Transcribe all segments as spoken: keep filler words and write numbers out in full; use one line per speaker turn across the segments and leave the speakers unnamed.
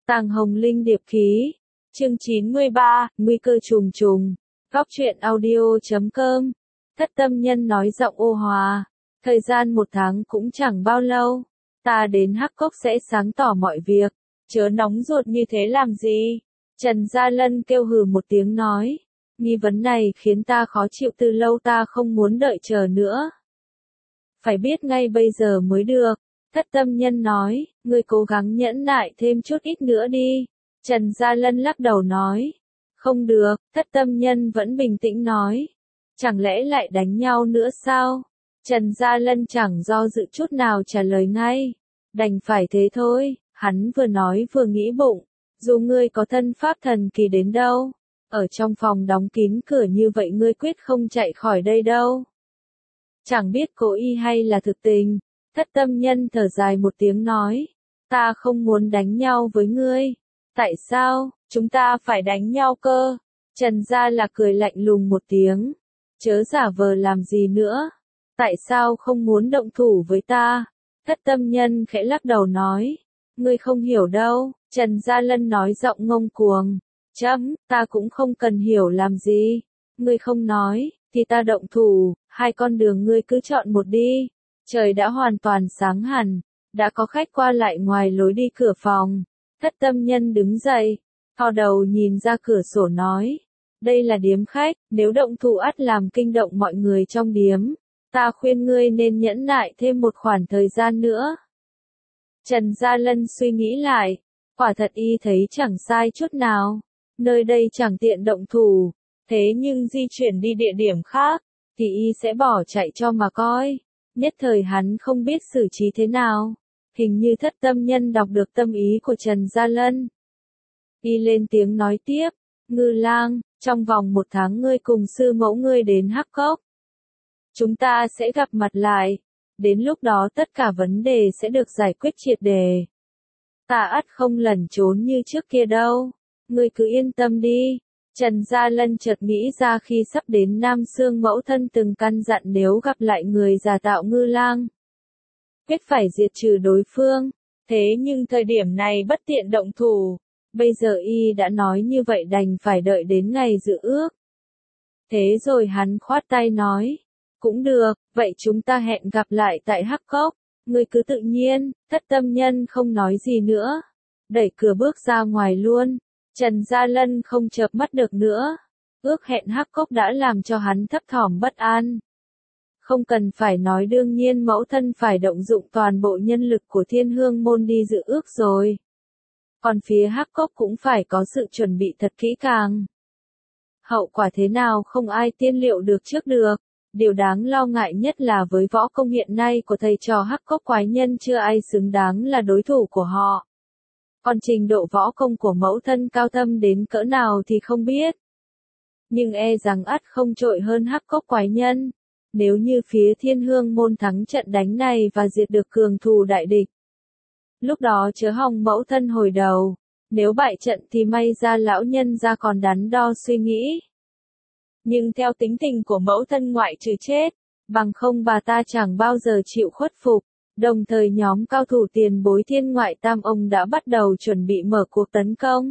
Tàng Hồng Linh điệp khí. Chương chín mươi ba, nguy cơ trùng trùng. Góc truyện audio chấm com. Thất tâm nhân nói giọng ô hòa. Thời gian một tháng cũng chẳng bao lâu. Ta đến Hắc Cốc sẽ sáng tỏ mọi việc. Chớ nóng ruột như thế làm gì? Trần Gia Lân kêu hừ một tiếng nói. Nghi vấn này khiến ta khó chịu từ lâu, ta không muốn đợi chờ nữa. Phải biết ngay bây giờ mới được. Thất tâm nhân nói, ngươi cố gắng nhẫn nại thêm chút ít nữa đi. Trần Gia Lân lắc đầu nói. Không được, thất tâm nhân vẫn bình tĩnh nói. Chẳng lẽ lại đánh nhau nữa sao? Trần Gia Lân chẳng do dự chút nào trả lời ngay. Đành phải thế thôi, hắn vừa nói vừa nghĩ bụng. Dù ngươi có thân pháp thần kỳ đến đâu, ở trong phòng đóng kín cửa như vậy ngươi quyết không chạy khỏi đây đâu. Chẳng biết cố ý hay là thực tình. Thất tâm nhân thở dài một tiếng nói. Ta không muốn đánh nhau với ngươi. Tại sao, chúng ta phải đánh nhau cơ? Trần Gia là cười lạnh lùng một tiếng. Chớ giả vờ làm gì nữa. Tại sao không muốn động thủ với ta? Thất tâm nhân khẽ lắc đầu nói. Ngươi không hiểu đâu. Trần Gia Lân nói giọng ngông cuồng. Chấm, ta cũng không cần hiểu làm gì. Ngươi không nói, thì ta động thủ, hai con đường ngươi cứ chọn một đi. Trời đã hoàn toàn sáng hẳn, đã có khách qua lại ngoài lối đi cửa phòng. Thất tâm nhân đứng dậy, thò đầu nhìn ra cửa sổ nói. Đây là điếm khách, nếu động thủ ắt làm kinh động mọi người trong điếm. Ta khuyên ngươi nên nhẫn nại thêm một khoảng thời gian nữa. Trần Gia Lân suy nghĩ lại, quả thật y thấy chẳng sai chút nào. Nơi đây chẳng tiện động thủ, thế nhưng di chuyển đi địa điểm khác, thì y sẽ bỏ chạy cho mà coi. Nhất thời hắn không biết xử trí thế nào. Hình như thất tâm nhân đọc được tâm ý của Trần Gia Lân. Y lên tiếng nói tiếp. Ngư lang, trong vòng một tháng ngươi cùng sư mẫu ngươi đến Hắc Cốc. Chúng ta sẽ gặp mặt lại. Đến lúc đó tất cả vấn đề sẽ được giải quyết triệt đề. Ta ắt không lẩn trốn như trước kia đâu. Ngươi cứ yên tâm đi. Trần Gia Lân chợt nghĩ ra khi sắp đến Nam Sương mẫu thân từng căn dặn nếu gặp lại người giả tạo Ngư lang, quyết phải diệt trừ đối phương. Thế nhưng thời điểm này bất tiện động thủ. Bây giờ y đã nói như vậy đành phải đợi đến ngày dự ước. Thế rồi hắn khoát tay nói. Cũng được, vậy chúng ta hẹn gặp lại tại Hắc Cốc. Ngươi cứ tự nhiên. Thất tâm nhân không nói gì nữa. Đẩy cửa bước ra ngoài luôn. Trần Gia Lân không chợp mắt được nữa. Ước hẹn Hắc Cốc đã làm cho hắn thấp thỏm bất an. Không cần phải nói, đương nhiên mẫu thân phải động dụng toàn bộ nhân lực của Thiên Hương môn đi dự ước rồi. Còn phía Hắc Cốc cũng phải có sự chuẩn bị thật kỹ càng. Hậu quả thế nào không ai tiên liệu được trước được. Điều đáng lo ngại nhất là với võ công hiện nay của thầy trò Hắc Cốc quái nhân chưa ai xứng đáng là đối thủ của họ. Còn trình độ võ công của mẫu thân cao thâm đến cỡ nào thì không biết. Nhưng e rằng ắt không trội hơn Hắc Cốc quái nhân. Nếu như phía Thiên Hương môn thắng trận đánh này và diệt được cường thù đại địch. Lúc đó chớ hòng mẫu thân hồi đầu. Nếu bại trận thì may ra lão nhân ra còn đắn đo suy nghĩ. Nhưng theo tính tình của mẫu thân ngoại trừ chết, bằng không bà ta chẳng bao giờ chịu khuất phục. Đồng thời nhóm cao thủ tiền bối Thiên Ngoại Tam ông đã bắt đầu chuẩn bị mở cuộc tấn công.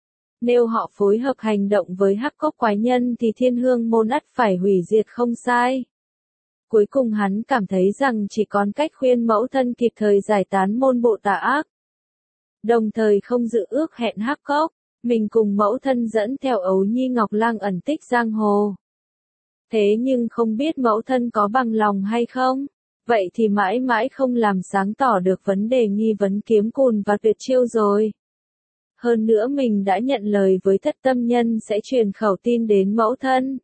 Nếu họ phối hợp hành động với Hắc Cốc quái nhân thì Thiên Hương môn ắt phải hủy diệt không sai. Cuối cùng hắn cảm thấy rằng chỉ còn cách khuyên mẫu thân kịp thời giải tán môn bộ tà ác. Đồng thời không dự ước hẹn Hắc Cốc, mình cùng mẫu thân dẫn theo Ấu Nhi Ngọc Lang ẩn tích giang hồ. Thế nhưng không biết mẫu thân có bằng lòng hay không? Vậy thì mãi mãi không làm sáng tỏ được vấn đề nghi vấn kiếm cùn và tuyệt chiêu rồi. Hơn nữa mình đã nhận lời với thất tâm nhân sẽ truyền khẩu tin đến mẫu thân.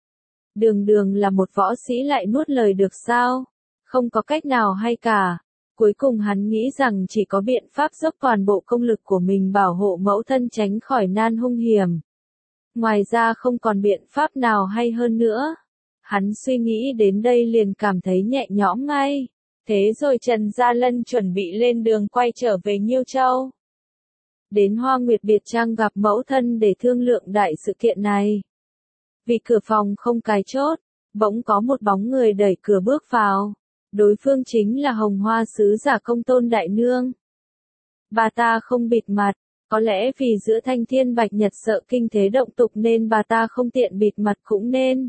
Đường đường là một võ sĩ lại nuốt lời được sao? Không có cách nào hay cả. Cuối cùng hắn nghĩ rằng chỉ có biện pháp dốc toàn bộ công lực của mình bảo hộ mẫu thân tránh khỏi nan hung hiểm. Ngoài ra không còn biện pháp nào hay hơn nữa. Hắn suy nghĩ đến đây liền cảm thấy nhẹ nhõm ngay. Thế rồi Trần Gia Lân chuẩn bị lên đường quay trở về Nhiêu Châu. Đến Hoa Nguyệt Biệt Trang gặp mẫu thân để thương lượng đại sự kiện này. Vì cửa phòng không cài chốt, bỗng có một bóng người đẩy cửa bước vào. Đối phương chính là Hồng Hoa sứ giả Công Tôn đại nương. Bà ta không bịt mặt, Có lẽ vì giữa Thanh Thiên Bạch Nhật sợ kinh thế động tục nên bà ta không tiện bịt mặt cũng nên.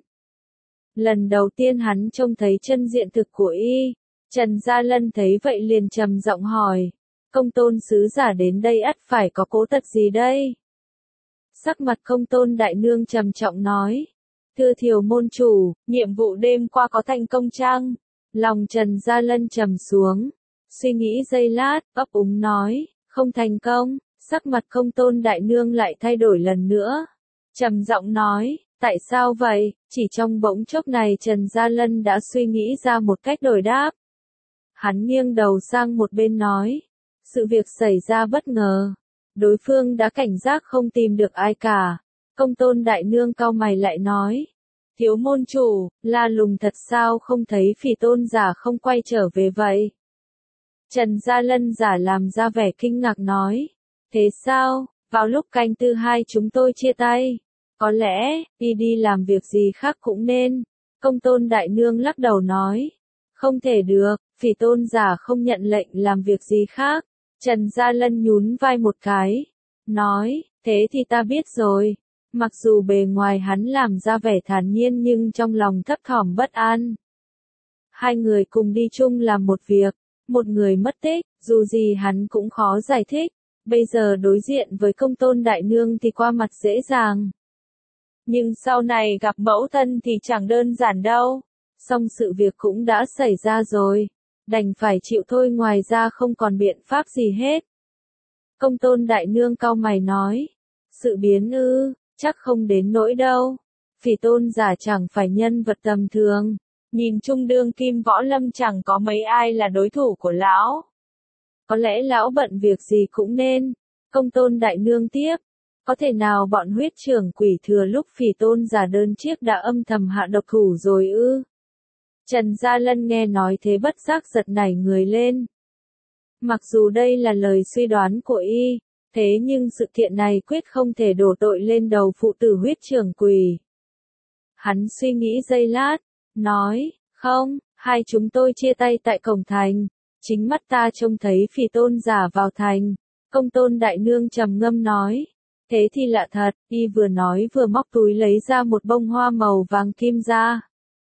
Lần đầu tiên hắn trông thấy chân diện thực của y, Trần Gia Lân thấy vậy liền trầm giọng hỏi, Công Tôn sứ giả đến đây ắt phải có cố tật gì đây? Sắc mặt Công Tôn đại nương trầm trọng nói, thưa Thiều môn chủ, nhiệm vụ đêm qua có thành công chăng? Lòng Trần Gia Lân trầm xuống, suy nghĩ giây lát, ấp úng nói, không thành công. Sắc mặt Công Tôn đại nương lại thay đổi lần nữa, trầm giọng nói, tại sao vậy? Chỉ trong bỗng chốc này Trần Gia Lân đã suy nghĩ ra một cách đổi đáp. Hắn nghiêng đầu sang một bên nói, sự việc xảy ra bất ngờ, đối phương đã cảnh giác không tìm được ai cả. Công Tôn đại nương cau mày lại nói, thiếu môn chủ, la lùng thật sao không thấy Phỉ Tôn giả không quay trở về vậy? Trần Gia Lân giả làm ra vẻ kinh ngạc nói, thế sao, vào lúc canh tư hai chúng tôi chia tay, có lẽ, đi đi làm việc gì khác cũng nên. Công Tôn đại nương lắc đầu nói, không thể được, Phỉ Tôn giả không nhận lệnh làm việc gì khác. Trần Gia Lân nhún vai một cái, nói, thế thì ta biết rồi. Mặc dù bề ngoài hắn làm ra vẻ thản nhiên nhưng trong lòng thấp thỏm bất an. Hai người cùng đi chung làm một việc, một người mất tích, dù gì hắn cũng khó giải thích. Bây giờ đối diện với Công Tôn đại nương thì qua mặt dễ dàng. Nhưng sau này gặp mẫu thân thì chẳng đơn giản đâu. Song sự việc cũng đã xảy ra rồi, đành phải chịu thôi, ngoài ra không còn biện pháp gì hết. Công Tôn đại nương cau mày nói, sự biến ư, chắc không đến nỗi đâu. Phỉ Tôn giả chẳng phải nhân vật tầm thường, nhìn chung đương kim võ lâm chẳng có mấy ai là đối thủ của lão. Có lẽ lão bận việc gì cũng nên. Công Tôn đại nương tiếp, có thể nào bọn huyết trưởng quỷ thừa lúc Phỉ Tôn giả đơn chiếc đã âm thầm hạ độc thủ rồi ư? Trần Gia Lân nghe nói thế bất giác giật nảy người lên. Mặc dù đây là lời suy đoán của y, thế nhưng sự kiện này quyết không thể đổ tội lên đầu phụ tử huyết trưởng quỷ. Hắn suy nghĩ giây lát, nói, không, hai chúng tôi chia tay tại cổng thành, chính mắt ta trông thấy Phỉ Tôn giả vào thành. Công Tôn đại nương trầm ngâm nói, thế thì lạ thật. Y vừa nói vừa móc túi lấy ra một bông hoa màu vàng kim ra.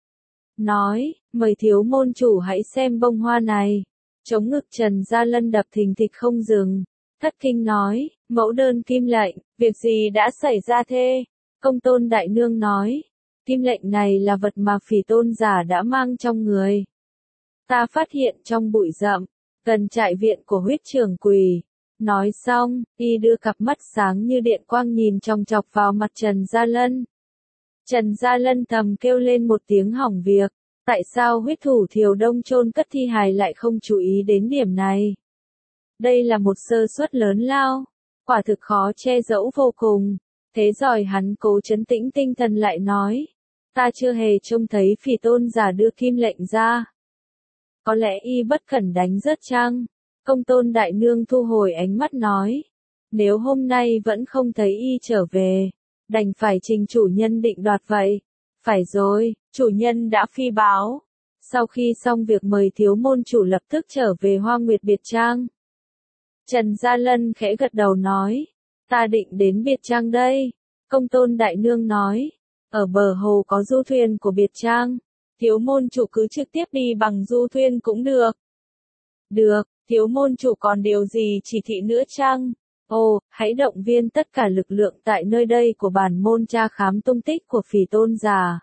Nói, mời thiếu môn chủ hãy xem bông hoa này. Chống ngực Trần Gia Lân đập thình thịch không dừng, thất kinh nói, mẫu đơn kim lệnh, việc gì đã xảy ra thế? Công Tôn đại nương nói, kim lệnh này là vật mà Phỉ Tôn giả đã mang trong người. Ta phát hiện trong bụi rậm, gần trại viện của huyết trưởng quỷ. Nói xong, y đưa cặp mắt sáng như điện quang nhìn chòng chọc vào mặt Trần Gia Lân. Trần Gia Lân thầm kêu lên một tiếng hỏng việc, tại sao huyết thủ Thiều Đông chôn cất thi hài lại không chú ý đến điểm này? Đây là một sơ suất lớn lao, quả thực khó che giấu vô cùng. Thế rồi hắn cố trấn tĩnh tinh thần lại nói, ta chưa hề trông thấy Phỉ Tôn giả đưa kim lệnh ra. Có lẽ y bất cẩn đánh rớt chăng? Công Tôn đại nương thu hồi ánh mắt nói, nếu hôm nay vẫn không thấy y trở về, đành phải trình chủ nhân định đoạt vậy. Phải rồi, chủ nhân đã phi báo. Sau khi xong việc mời thiếu môn chủ lập tức trở về Hoa Nguyệt Biệt Trang. Trần Gia Lân khẽ gật đầu nói, ta định đến Biệt Trang đây. Công Tôn đại nương nói, ở bờ hồ có du thuyền của Biệt Trang, thiếu môn chủ cứ trực tiếp đi bằng du thuyền cũng được. Được, thiếu môn chủ còn điều gì chỉ thị nữa chăng? Ồ, hãy động viên tất cả lực lượng tại nơi đây của bản môn tra khám tung tích của Phỉ Tôn giả.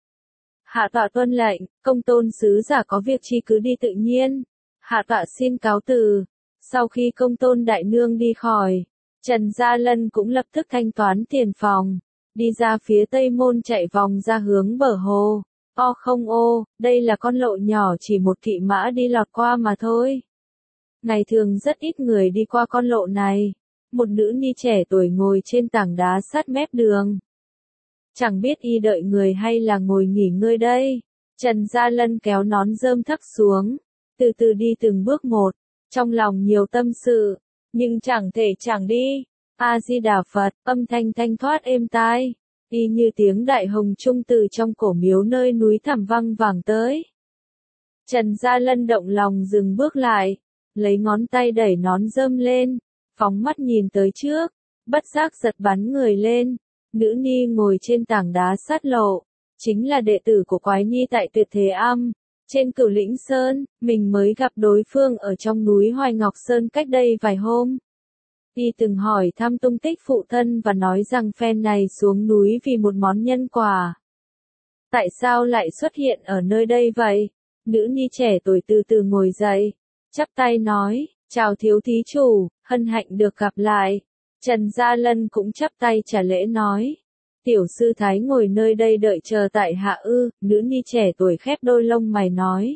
Hạ tọa tuân lệnh, Công Tôn sứ giả có việc chi cứ đi tự nhiên. Hạ tọa xin cáo từ. Sau khi Công Tôn đại nương đi khỏi, Trần Gia Lân cũng lập tức thanh toán tiền phòng, đi ra phía tây môn chạy vòng ra hướng bờ hồ. O không ô, đây là con lộ nhỏ chỉ một kỵ mã đi lọt qua mà thôi. Ngày thường rất ít người đi qua con lộ này. Một nữ ni trẻ tuổi ngồi trên tảng đá sát mép đường. Chẳng biết y đợi người hay là ngồi nghỉ ngơi đây. Trần Gia Lân kéo nón rơm thắt xuống, từ từ đi từng bước một, trong lòng nhiều tâm sự, nhưng chẳng thể chẳng đi. A-di-đà Phật, âm thanh thanh thoát êm tai, y như tiếng đại hồng trung từ trong cổ miếu nơi núi thẳm văng vẳng tới. Trần Gia Lân động lòng dừng bước lại, lấy ngón tay đẩy nón rơm lên, phóng mắt nhìn tới trước, bất giác giật bắn người lên. Nữ ni ngồi trên tảng đá sát lộ, chính là đệ tử của Quái Nhi tại Tuyệt Thế Âm. Trên Cửu Lĩnh Sơn, mình mới gặp đối phương ở trong núi Hoài Ngọc Sơn cách đây vài hôm. Y từng hỏi thăm tung tích phụ thân và nói rằng phen này xuống núi vì một món nhân quả. Tại sao lại xuất hiện ở nơi đây vậy? Nữ ni trẻ tuổi từ từ ngồi dậy, chắp tay nói, chào thiếu thí chủ, hân hạnh được gặp lại. Trần Gia Lân cũng chắp tay trả lễ nói, tiểu sư thái ngồi nơi đây đợi chờ tại hạ ư. Nữ ni trẻ tuổi khép đôi lông mày nói,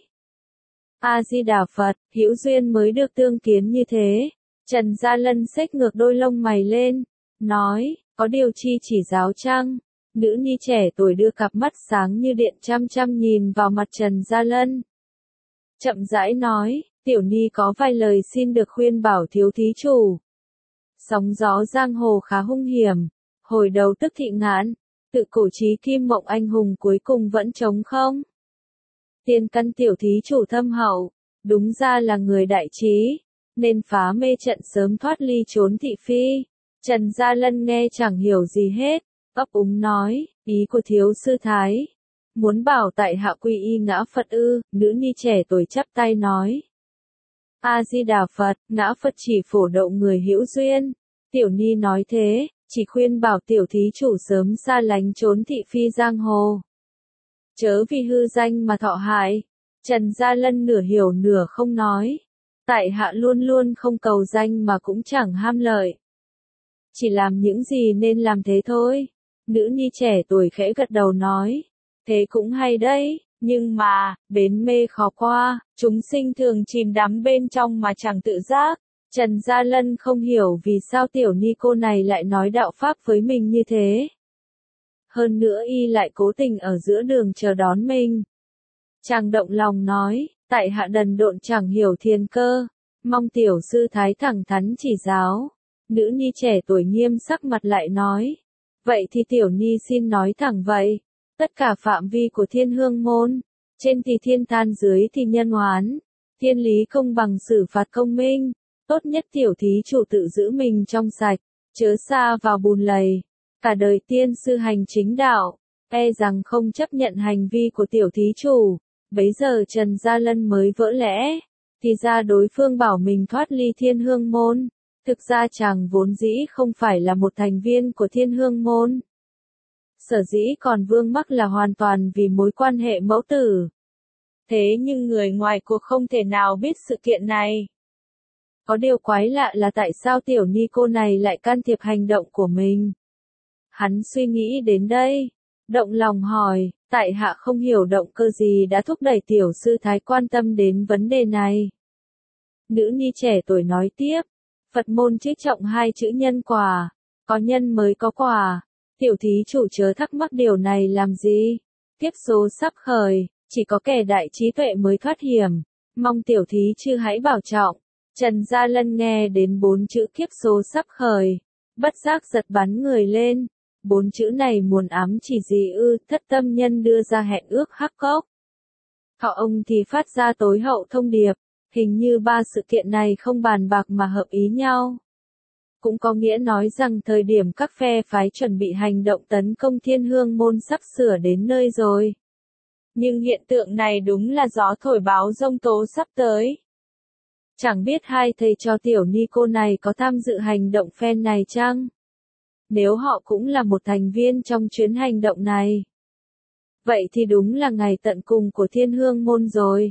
A Di Đà Phật, hữu duyên mới được tương kiến như thế. Trần Gia Lân xếch ngược đôi lông mày lên, nói, có điều chi chỉ giáo chăng? Nữ ni trẻ tuổi đưa cặp mắt sáng như điện chăm chăm nhìn vào mặt Trần Gia Lân. Chậm rãi nói, tiểu ni có vài lời xin được khuyên bảo thiếu thí chủ. Sóng gió giang hồ khá hung hiểm, hồi đầu tức thị ngạn, tự cổ chí kim mộng anh hùng cuối cùng vẫn trống không. Tiên căn tiểu thí chủ thâm hậu, đúng ra là người đại trí, nên phá mê trận sớm thoát ly trốn thị phi. Trần Gia Lân nghe chẳng hiểu gì hết, ấp úng nói, ý của thiếu sư thái, muốn bảo tại hạ quy y ngã Phật ư. Nữ ni trẻ tuổi chắp tay nói, A Di Đà Phật, ngã Phật chỉ phổ độ người hữu duyên. Tiểu ni nói thế, chỉ khuyên bảo tiểu thí chủ sớm xa lánh trốn thị phi giang hồ, chớ vì hư danh mà thọ hại. Trần Gia Lân nửa hiểu nửa không nói, tại hạ luôn luôn không cầu danh mà cũng chẳng ham lợi, chỉ làm những gì nên làm thế thôi. Nữ ni trẻ tuổi khẽ gật đầu nói, thế cũng hay đấy, nhưng mà, bến mê khó qua, chúng sinh thường chìm đắm bên trong mà chẳng tự giác. Trần Gia Lân không hiểu vì sao tiểu ni cô này lại nói đạo pháp với mình như thế. Hơn nữa y lại cố tình ở giữa đường chờ đón mình. Chàng động lòng nói, tại hạ đần độn chẳng hiểu thiên cơ, mong tiểu sư thái thẳng thắn chỉ giáo. Nữ ni trẻ tuổi nghiêm sắc mặt lại nói, vậy thì tiểu ni xin nói thẳng vậy, tất cả phạm vi của Thiên Hương môn, trên thì thiên than dưới thì nhân oán, thiên lý công bằng xử phạt công minh, tốt nhất tiểu thí chủ tự giữ mình trong sạch, chớ xa vào bùn lầy. Cả đời tiên sư hành chính đạo, e rằng không chấp nhận hành vi của tiểu thí chủ. Bấy giờ Trần Gia Lân mới vỡ lẽ, thì ra đối phương bảo mình thoát ly Thiên Hương môn, thực ra chàng vốn dĩ không phải là một thành viên của Thiên Hương môn. Sở dĩ còn vương mắc là hoàn toàn vì mối quan hệ mẫu tử. Thế nhưng người ngoài cuộc không thể nào biết sự kiện này. Có điều quái lạ là tại sao tiểu ni cô này lại can thiệp hành động của mình. Hắn suy nghĩ đến đây, động lòng hỏi, tại hạ không hiểu động cơ gì đã thúc đẩy tiểu sư thái quan tâm đến vấn đề này. Nữ ni trẻ tuổi nói tiếp, Phật môn trích trọng hai chữ nhân quả, có nhân mới có quả. Tiểu thí chủ chớ thắc mắc điều này làm gì, kiếp số sắp khởi, chỉ có kẻ đại trí tuệ mới thoát hiểm, mong tiểu thí chư hãy bảo trọng. Trần Gia Lân nghe đến bốn chữ kiếp số sắp khởi, bất giác giật bắn người lên. Bốn chữ này muốn ám chỉ gì ư? Thất tâm nhân đưa ra hẹn ước hắc cốc. Thọ ông thì phát ra tối hậu thông điệp, hình như ba sự kiện này không bàn bạc mà hợp ý nhau. Cũng có nghĩa nói rằng thời điểm các phe phái chuẩn bị hành động tấn công Thiên Hương môn sắp sửa đến nơi rồi. Nhưng hiện tượng này đúng là gió thổi báo giông tố sắp tới. Chẳng biết hai thầy trò tiểu ni cô này có tham dự hành động phen này chăng? Nếu họ cũng là một thành viên trong chuyến hành động này, vậy thì đúng là ngày tận cùng của Thiên Hương môn rồi.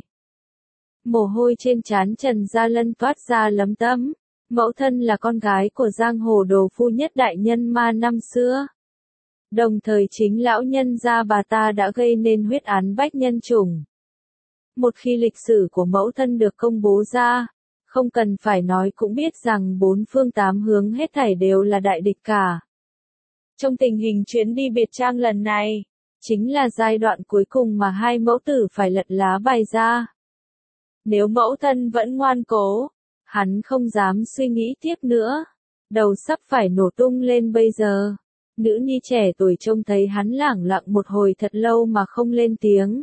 Mồ hôi trên trán Trần Gia Lân toát ra lấm tấm. Mẫu thân là con gái của giang hồ đồ phu nhất đại nhân ma năm xưa. Đồng thời chính lão nhân gia bà ta đã gây nên huyết án bách nhân chủng. Một khi lịch sử của mẫu thân được công bố ra, không cần phải nói cũng biết rằng bốn phương tám hướng hết thảy đều là đại địch cả. Trong tình hình chuyến đi biệt trang lần này, chính là giai đoạn cuối cùng mà hai mẫu tử phải lật lá bài ra. Nếu mẫu thân vẫn ngoan cố, hắn không dám suy nghĩ tiếp nữa. Đầu sắp phải nổ tung lên bây giờ. Nữ ni trẻ tuổi trông thấy hắn lẳng lặng một hồi thật lâu mà không lên tiếng.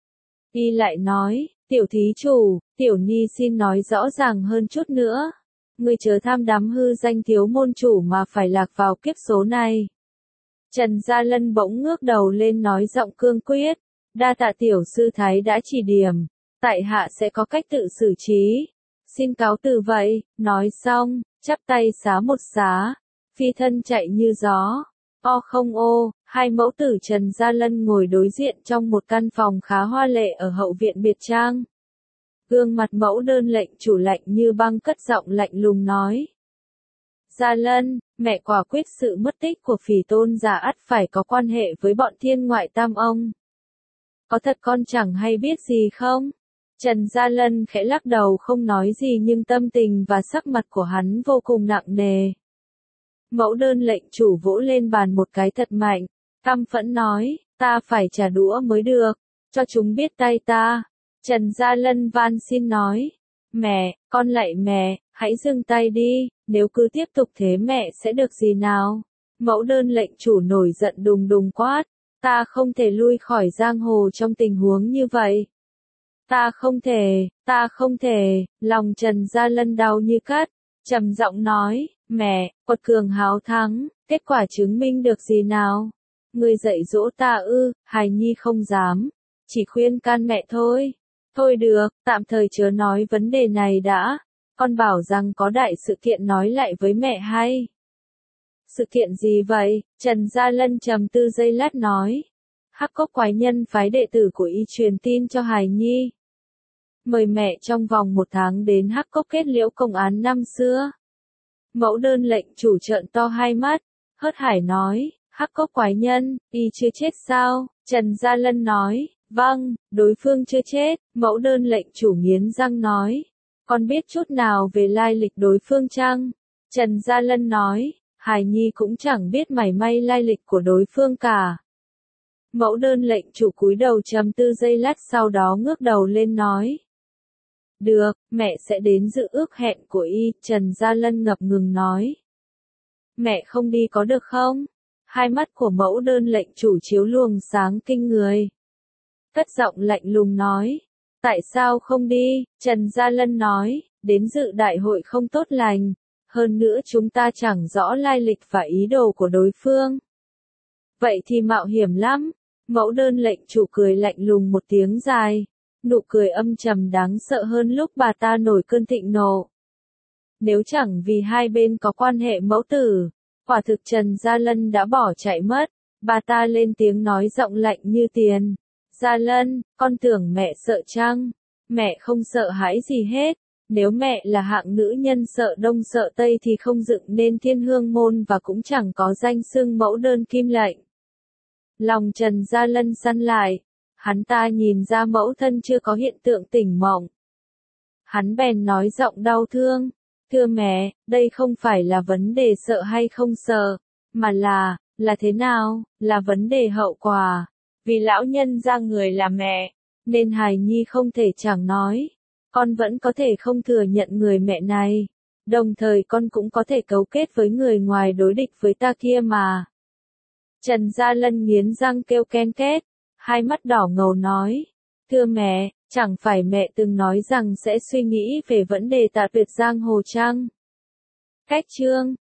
Y lại nói, tiểu thí chủ, tiểu ni xin nói rõ ràng hơn chút nữa. Ngươi chớ tham đắm hư danh thiếu môn chủ mà phải lạc vào kiếp số này. Trần Gia Lân bỗng ngước đầu lên nói giọng cương quyết, đa tạ tiểu sư thái đã chỉ điểm, tại hạ sẽ có cách tự xử trí. Xin cáo từ vậy, nói xong, chắp tay xá một xá, phi thân chạy như gió. O không ô, hai mẫu tử Trần Gia Lân ngồi đối diện trong một căn phòng khá hoa lệ ở hậu viện biệt trang. Gương mặt mẫu đơn lệnh chủ lạnh như băng cất giọng lạnh lùng nói. Gia Lân, mẹ quả quyết sự mất tích của phỉ tôn giả ắt phải có quan hệ với bọn thiên ngoại tam ông. Có thật con chẳng hay biết gì không? Trần Gia Lân khẽ lắc đầu không nói gì nhưng tâm tình và sắc mặt của hắn vô cùng nặng nề. Mẫu đơn lệnh chủ vỗ lên bàn một cái thật mạnh, căm phẫn nói, ta phải trả đũa mới được, cho chúng biết tay ta. Trần Gia Lân van xin nói, mẹ, con lạy mẹ, hãy dừng tay đi, nếu cứ tiếp tục thế mẹ sẽ được gì nào? Mẫu đơn lệnh chủ nổi giận đùng đùng quát, ta không thể lui khỏi giang hồ trong tình huống như vậy. Ta không thể, ta không thể, lòng Trần Gia Lân đau như cắt, trầm giọng nói, mẹ, quật cường háo thắng, kết quả chứng minh được gì nào? Ngươi dạy dỗ ta ư, hài nhi không dám, chỉ khuyên can mẹ thôi. Thôi được, tạm thời chớ nói vấn đề này đã, con bảo rằng có đại sự kiện nói lại với mẹ hay. Sự kiện gì vậy? Trần Gia Lân trầm tư giây lát nói. Hắc Cốc quái nhân phái đệ tử của y truyền tin cho hài nhi. Mời mẹ trong vòng một tháng đến Hắc Cốc kết liễu công án năm xưa. Mẫu đơn lệnh chủ trợn to hai mắt, hớt hải nói, Hắc Cốc quái nhân, y chưa chết sao? Trần Gia Lân nói, vâng, đối phương chưa chết. Mẫu đơn lệnh chủ nghiến răng nói, con biết chút nào về lai lịch đối phương chăng? Trần Gia Lân nói, hài nhi cũng chẳng biết mảy may lai lịch của đối phương cả. Mẫu đơn lệnh chủ cúi đầu trầm tư giây lát sau đó ngước đầu lên nói. Được, mẹ sẽ đến dự ước hẹn của y, Trần Gia Lân ngập ngừng nói. Mẹ không đi có được không? Hai mắt của mẫu đơn lệnh chủ chiếu luồng sáng kinh người. Cất giọng lạnh lùng nói. Tại sao không đi? Trần Gia Lân nói, đến dự đại hội không tốt lành. Hơn nữa chúng ta chẳng rõ lai lịch và ý đồ của đối phương. Vậy thì mạo hiểm lắm. Mẫu đơn lệnh chủ cười lạnh lùng một tiếng dài. Nụ cười âm trầm đáng sợ hơn lúc bà ta nổi cơn thịnh nộ. Nếu chẳng vì hai bên có quan hệ mẫu tử, quả thực Trần Gia Lân đã bỏ chạy mất. Bà ta lên tiếng nói giọng lạnh như tiền. Gia Lân, con tưởng mẹ sợ chăng? Mẹ không sợ hãi gì hết. Nếu mẹ là hạng nữ nhân sợ đông sợ tây thì không dựng nên Thiên Hương môn và cũng chẳng có danh xưng mẫu đơn kim lệnh. Lòng Trần Gia Lân săn lại. Hắn ta nhìn ra mẫu thân chưa có hiện tượng tỉnh mộng. Hắn bèn nói giọng đau thương. Thưa mẹ, đây không phải là vấn đề sợ hay không sợ, mà là, là thế nào, là vấn đề hậu quả. Vì lão nhân ra người là mẹ, nên hài nhi không thể chẳng nói. Con vẫn có thể không thừa nhận người mẹ này. Đồng thời con cũng có thể cấu kết với người ngoài đối địch với ta kia mà. Trần Gia Lân nghiến răng kêu ken két. Hai mắt đỏ ngầu nói. Thưa mẹ, chẳng phải mẹ từng nói rằng sẽ suy nghĩ về vấn đề tạ tuyệt giang hồ chăng? Cách chương